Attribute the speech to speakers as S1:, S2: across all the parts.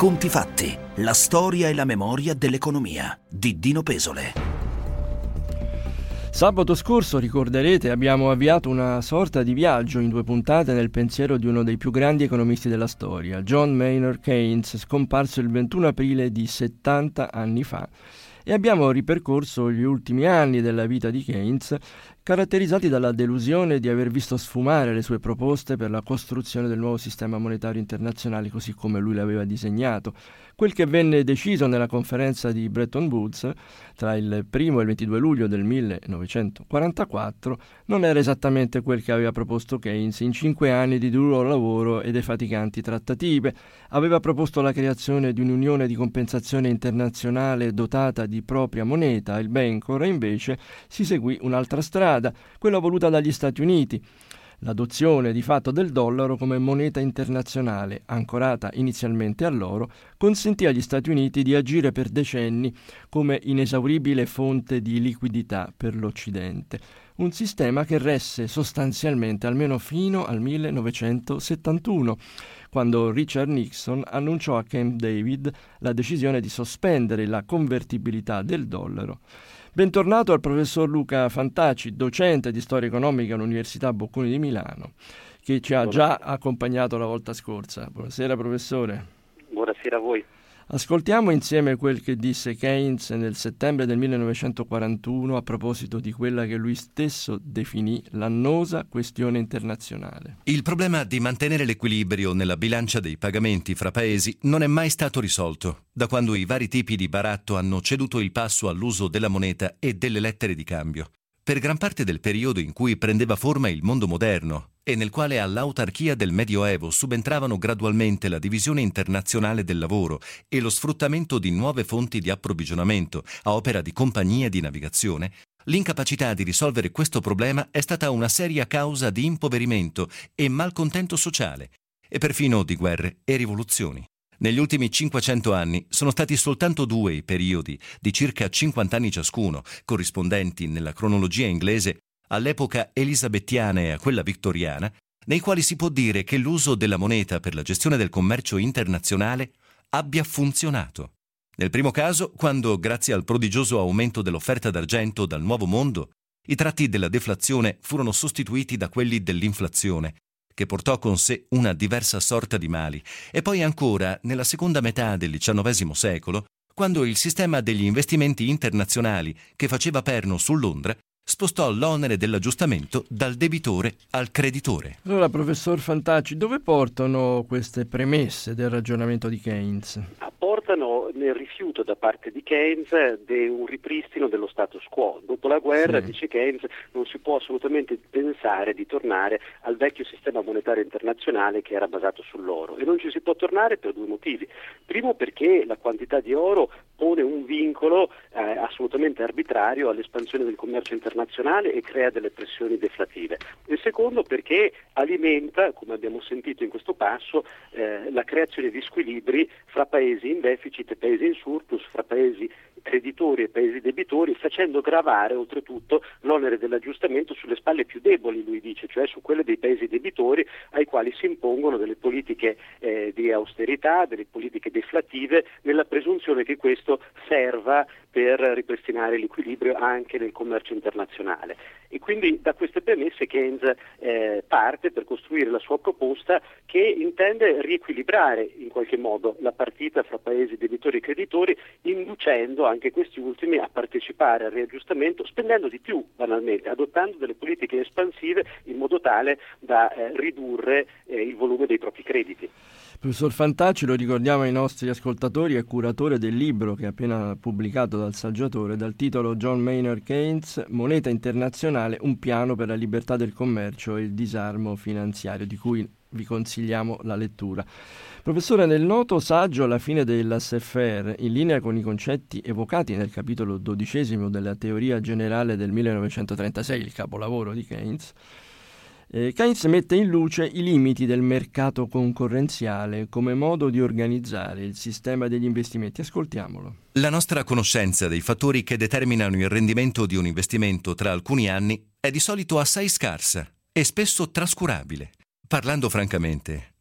S1: conti fatti, la storia e la memoria dell'economia di Dino Pesole.
S2: Sabato scorso, ricorderete, abbiamo avviato una sorta di viaggio in 2 puntate nel pensiero di uno dei più grandi economisti della storia, John Maynard Keynes, scomparso il 21 aprile di 70 anni fa. E abbiamo ripercorso gli ultimi anni della vita di Keynes, caratterizzati dalla delusione di aver visto sfumare le sue proposte per la costruzione del nuovo sistema monetario internazionale così come lui l'aveva disegnato. Quel che venne deciso nella conferenza di Bretton Woods tra il 1 e il 22 luglio del 1944 non era esattamente quel che aveva proposto Keynes in 5 anni di duro lavoro e defatiganti trattative. Aveva proposto la creazione di un'unione di compensazione internazionale dotata di propria moneta, il Bancor, e invece si seguì un'altra strada, quella voluta dagli Stati Uniti. L'adozione di fatto del dollaro come moneta internazionale, ancorata inizialmente all'oro, consentì agli Stati Uniti di agire per decenni come inesauribile fonte di liquidità per l'Occidente. Un sistema che resse sostanzialmente almeno fino al 1971, quando Richard Nixon annunciò a Camp David la decisione di sospendere la convertibilità del dollaro. Bentornato al professor Luca Fantacci, docente di storia economica all'Università Bocconi di Milano, che ci ha già accompagnato la volta scorsa. Buonasera professore.
S3: Buonasera a voi.
S2: Ascoltiamo insieme quel che disse Keynes nel settembre del 1941 a proposito di quella che lui stesso definì l'annosa questione internazionale.
S4: Il problema di mantenere l'equilibrio nella bilancia dei pagamenti fra paesi non è mai stato risolto, da quando i vari tipi di baratto hanno ceduto il passo all'uso della moneta e delle lettere di cambio. Per gran parte del periodo in cui prendeva forma il mondo moderno e nel quale all'autarchia del Medioevo subentravano gradualmente la divisione internazionale del lavoro e lo sfruttamento di nuove fonti di approvvigionamento a opera di compagnie di navigazione, l'incapacità di risolvere questo problema è stata una seria causa di impoverimento e malcontento sociale, e perfino di guerre e rivoluzioni. Negli ultimi 500 anni sono stati soltanto 2 i periodi, di circa 50 anni ciascuno, corrispondenti nella cronologia inglese all'epoca elisabettiana e a quella vittoriana, nei quali si può dire che l'uso della moneta per la gestione del commercio internazionale abbia funzionato. Nel primo caso, quando, grazie al prodigioso aumento dell'offerta d'argento dal Nuovo Mondo, i tratti della deflazione furono sostituiti da quelli dell'inflazione, che portò con sé una diversa sorta di mali, e poi ancora nella seconda metà del XIX secolo, quando il sistema degli investimenti internazionali che faceva perno su Londra spostò l'onere dell'aggiustamento dal debitore al creditore.
S2: Allora, professor Fantacci, dove portano queste premesse del ragionamento di Keynes?
S3: Portano nel rifiuto da parte di Keynes di un ripristino dello status quo. Dopo la guerra, dice Keynes, non si può assolutamente pensare di tornare al vecchio sistema monetario internazionale che era basato sull'oro, e non ci si può tornare per 2 motivi. Primo, perché la quantità di oro pone un vincolo assolutamente arbitrario all'espansione del commercio internazionale e crea delle pressioni deflative. E secondo, perché alimenta, come abbiamo sentito in questo passo, la creazione di squilibri fra paesi in deficit e paesi in surplus, fra paesi creditori e paesi debitori, facendo gravare oltretutto l'onere dell'aggiustamento sulle spalle più deboli, lui dice, cioè su quelle dei paesi debitori ai quali si impongono delle politiche di austerità, delle politiche deflattive, nella presunzione che questo serva per ripristinare l'equilibrio anche nel commercio internazionale. E quindi da queste premesse Keynes parte per costruire la sua proposta, che intende riequilibrare in qualche modo la partita fra paesi debitori e creditori, inducendo anche questi ultimi a partecipare al riaggiustamento, spendendo di più banalmente, adottando delle politiche espansive in modo tale da ridurre il volume dei propri crediti.
S2: Professor Fantacci, lo ricordiamo ai nostri ascoltatori, è curatore del libro che è appena pubblicato dal Saggiatore dal titolo John Maynard Keynes, Moneta internazionale, un piano per la libertà del commercio e il disarmo finanziario, di cui vi consigliamo la lettura. Professore, nel noto saggio alla fine del laissez-faire, in linea con i concetti evocati nel capitolo 12 della teoria generale del 1936, il capolavoro di Keynes, Keynes mette in luce i limiti del mercato concorrenziale come modo di organizzare il sistema degli investimenti. Ascoltiamolo.
S4: La nostra conoscenza dei fattori che determinano il rendimento di un investimento tra alcuni anni è di solito assai scarsa e spesso trascurabile. Parlando francamente,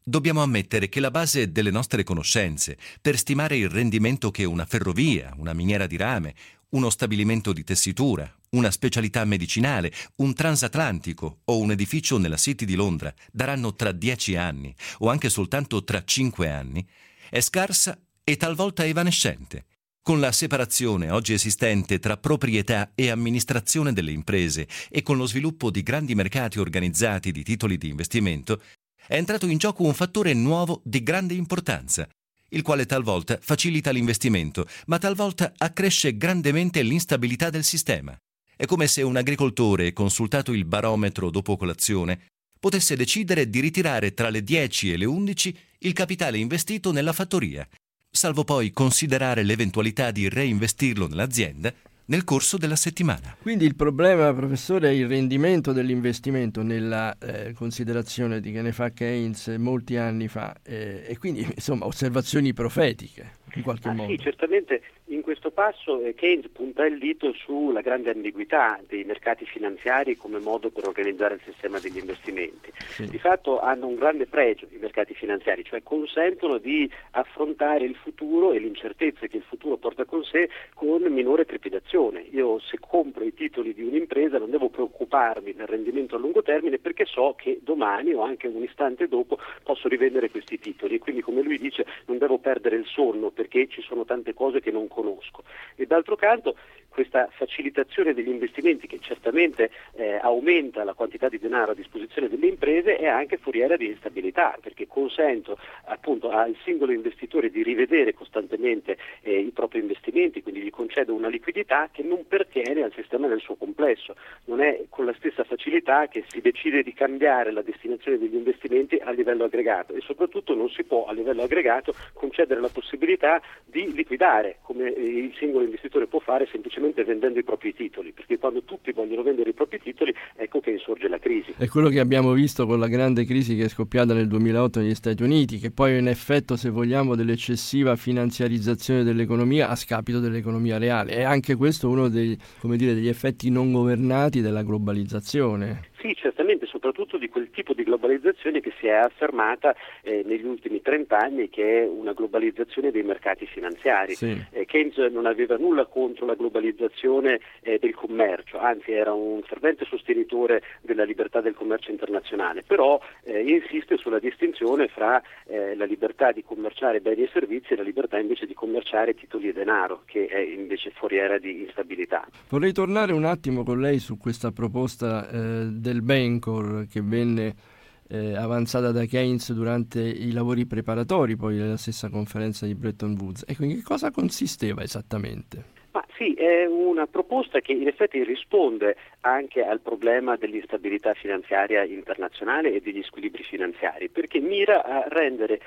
S4: dobbiamo ammettere che la base delle nostre conoscenze per stimare il rendimento che una ferrovia, una miniera di rame, uno stabilimento di tessitura, una specialità medicinale, un transatlantico o un edificio nella City di Londra daranno tra 10 anni o anche soltanto tra 5 anni, è scarsa e talvolta evanescente. Con la separazione oggi esistente tra proprietà e amministrazione delle imprese e con lo sviluppo di grandi mercati organizzati di titoli di investimento, è entrato in gioco un fattore nuovo di grande importanza, il quale talvolta facilita l'investimento, ma talvolta accresce grandemente l'instabilità del sistema. È come se un agricoltore, consultato il barometro dopo colazione, potesse decidere di ritirare tra le 10 e le 11 il capitale investito nella fattoria, salvo poi considerare l'eventualità di reinvestirlo nell'azienda nel corso della settimana.
S2: Quindi il problema, professore, è il rendimento dell'investimento nella considerazione di che ne fa Keynes molti anni fa e quindi insomma osservazioni profetiche in qualche modo.
S3: Sì, certamente in questo passo Keynes punta il dito sulla grande ambiguità dei mercati finanziari come modo per organizzare il sistema degli investimenti.
S2: Sì.
S3: Di fatto hanno un grande pregio i mercati finanziari, cioè consentono di affrontare il futuro e l'incertezza che il futuro porta con sé con minore trepidazione. Io se compro i titoli di un'impresa non devo preoccuparmi del rendimento a lungo termine perché so che domani o anche un istante dopo posso rivendere questi titoli e quindi, come lui dice, non devo perdere il sonno perché ci sono tante cose che non conosco. E d'altro canto questa facilitazione degli investimenti, che certamente aumenta la quantità di denaro a disposizione delle imprese, è anche foriera di instabilità, perché consento appunto al singolo investitore di rivedere costantemente i propri investimenti, quindi gli concedo una liquidità che non pertiene al sistema nel suo complesso. Non è con la stessa facilità che si decide di cambiare la destinazione degli investimenti a livello aggregato e soprattutto non si può a livello aggregato concedere la possibilità di liquidare, come il singolo investitore può fare semplicemente vendendo i propri titoli, perché quando tutti vogliono vendere i propri titoli ecco che insorge la crisi.
S2: È quello che abbiamo visto con la grande crisi che è scoppiata nel 2008 negli Stati Uniti, che poi è un effetto, se vogliamo, dell'eccessiva finanziarizzazione dell'economia a scapito dell'economia reale. È anche questo uno degli effetti non governati della globalizzazione.
S3: Sì, certamente, soprattutto di quel tipo di globalizzazione che si è affermata negli ultimi 30 anni, che è una globalizzazione dei mercati finanziari.
S2: Sì.
S3: Keynes non aveva nulla contro la globalizzazione del commercio, anzi era un fervente sostenitore della libertà del commercio internazionale, però insiste sulla distinzione fra la libertà di commerciare beni e servizi e la libertà invece di commerciare titoli e denaro, che è invece foriera di instabilità.
S2: Vorrei tornare un attimo con lei su questa proposta del Bancor che venne avanzata da Keynes durante i lavori preparatori poi della stessa conferenza di Bretton Woods. Ecco, in che cosa consisteva esattamente?
S3: Ma sì, è una proposta che in effetti risponde anche al problema dell'instabilità finanziaria internazionale e degli squilibri finanziari, perché mira a rendere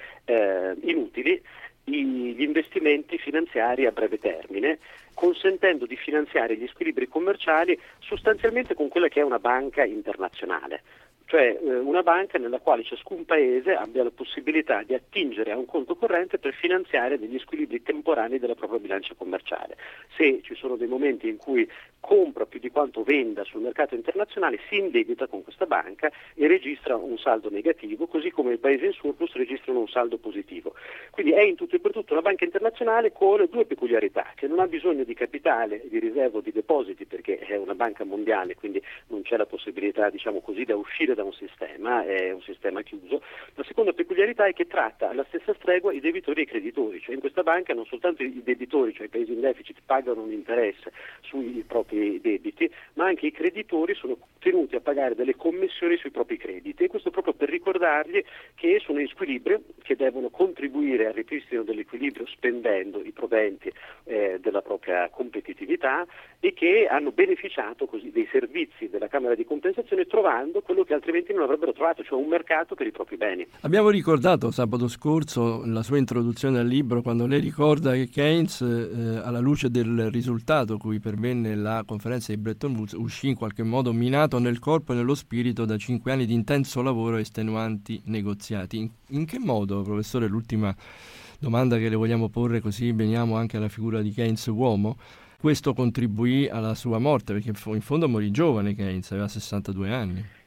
S3: inutili gli investimenti finanziari a breve termine, consentendo di finanziare gli squilibri commerciali sostanzialmente con quella che è una banca internazionale. Cioè una banca nella quale ciascun paese abbia la possibilità di attingere a un conto corrente per finanziare degli squilibri temporanei della propria bilancia commerciale. Se ci sono dei momenti in cui compra più di quanto venda sul mercato internazionale, si indebita con questa banca e registra un saldo negativo, così come i paesi in surplus registrano un saldo positivo. Quindi è in tutto e per tutto una banca internazionale con due peculiarità: che non ha bisogno di capitale, di riservo, di depositi, perché è una banca mondiale, quindi non c'è la possibilità, diciamo così, da uscire da un sistema, è un sistema chiuso. La seconda peculiarità è che tratta alla stessa stregua i debitori e i creditori, cioè in questa banca non soltanto i debitori, cioè i paesi in deficit, pagano un interesse sui propri debiti, ma anche i creditori sono tenuti a pagare delle commissioni sui propri crediti, e questo proprio per ricordargli che sono in squilibrio, che devono contribuire al ripristino dell'equilibrio spendendo i proventi della propria competitività, e che hanno beneficiato così dei servizi della Camera di Compensazione, trovando quello che altrimenti non avrebbero trovato, cioè un mercato per i propri beni.
S2: Abbiamo ricordato sabato scorso la sua introduzione al libro, quando lei ricorda che Keynes, alla luce del risultato cui pervenne la conferenza di Bretton Woods, uscì in qualche modo minato nel corpo e nello spirito da 5 anni di intenso lavoro e estenuanti negoziati. In che modo, professore, l'ultima domanda che le vogliamo porre, così veniamo anche alla figura di Keynes uomo, questo contribuì alla sua morte, perché in fondo morì giovane Keynes, aveva 62 anni.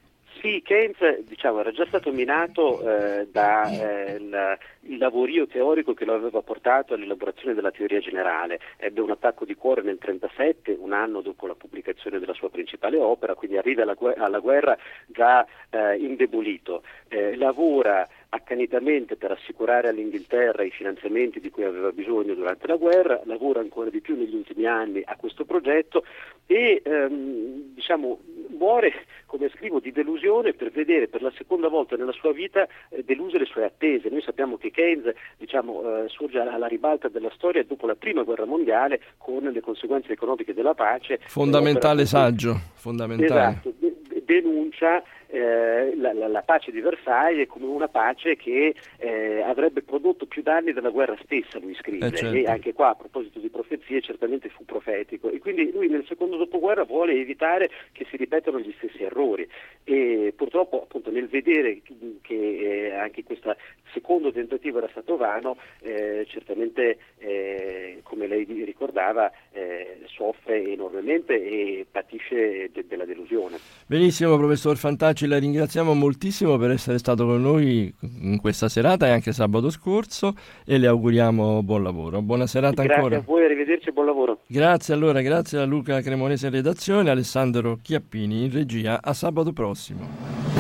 S3: Sì, Keynes era già stato minato da il lavorio teorico che lo aveva portato all'elaborazione della teoria generale. Ebbe un attacco di cuore nel 1937, un anno dopo la pubblicazione della sua principale opera, quindi arriva alla guerra già indebolito. Lavora accanitamente per assicurare all'Inghilterra i finanziamenti di cui aveva bisogno durante la guerra, lavora ancora di più negli ultimi anni a questo progetto e muore, come scrivo, di delusione per vedere per la seconda volta nella sua vita deluse le sue attese. Noi sappiamo che Keynes sorge alla ribalta della storia dopo la prima guerra mondiale con le conseguenze economiche della pace.
S2: Fondamentale saggio, fondamentale.
S3: Esatto, denuncia la pace di Versailles come una pace che avrebbe prodotto più danni della guerra stessa, lui scrive,
S2: certo.
S3: E anche qua a proposito di profezie certamente fu profetico, e quindi lui nel secondo dopoguerra vuole evitare che si ripetano gli stessi errori, e purtroppo appunto nel vedere che anche questo secondo tentativo era stato vano, certamente come lei ricordava soffre enormemente e patisce della delusione.
S2: Benissimo, professor Fantacci, la ringraziamo moltissimo per essere stato con noi in questa serata e anche sabato scorso, e le auguriamo buon lavoro. Buona serata ancora.
S3: Grazie a voi, arrivederci e buon lavoro.
S2: Grazie grazie a Luca Cremonese in redazione, Alessandro Chiappini in regia. A sabato prossimo.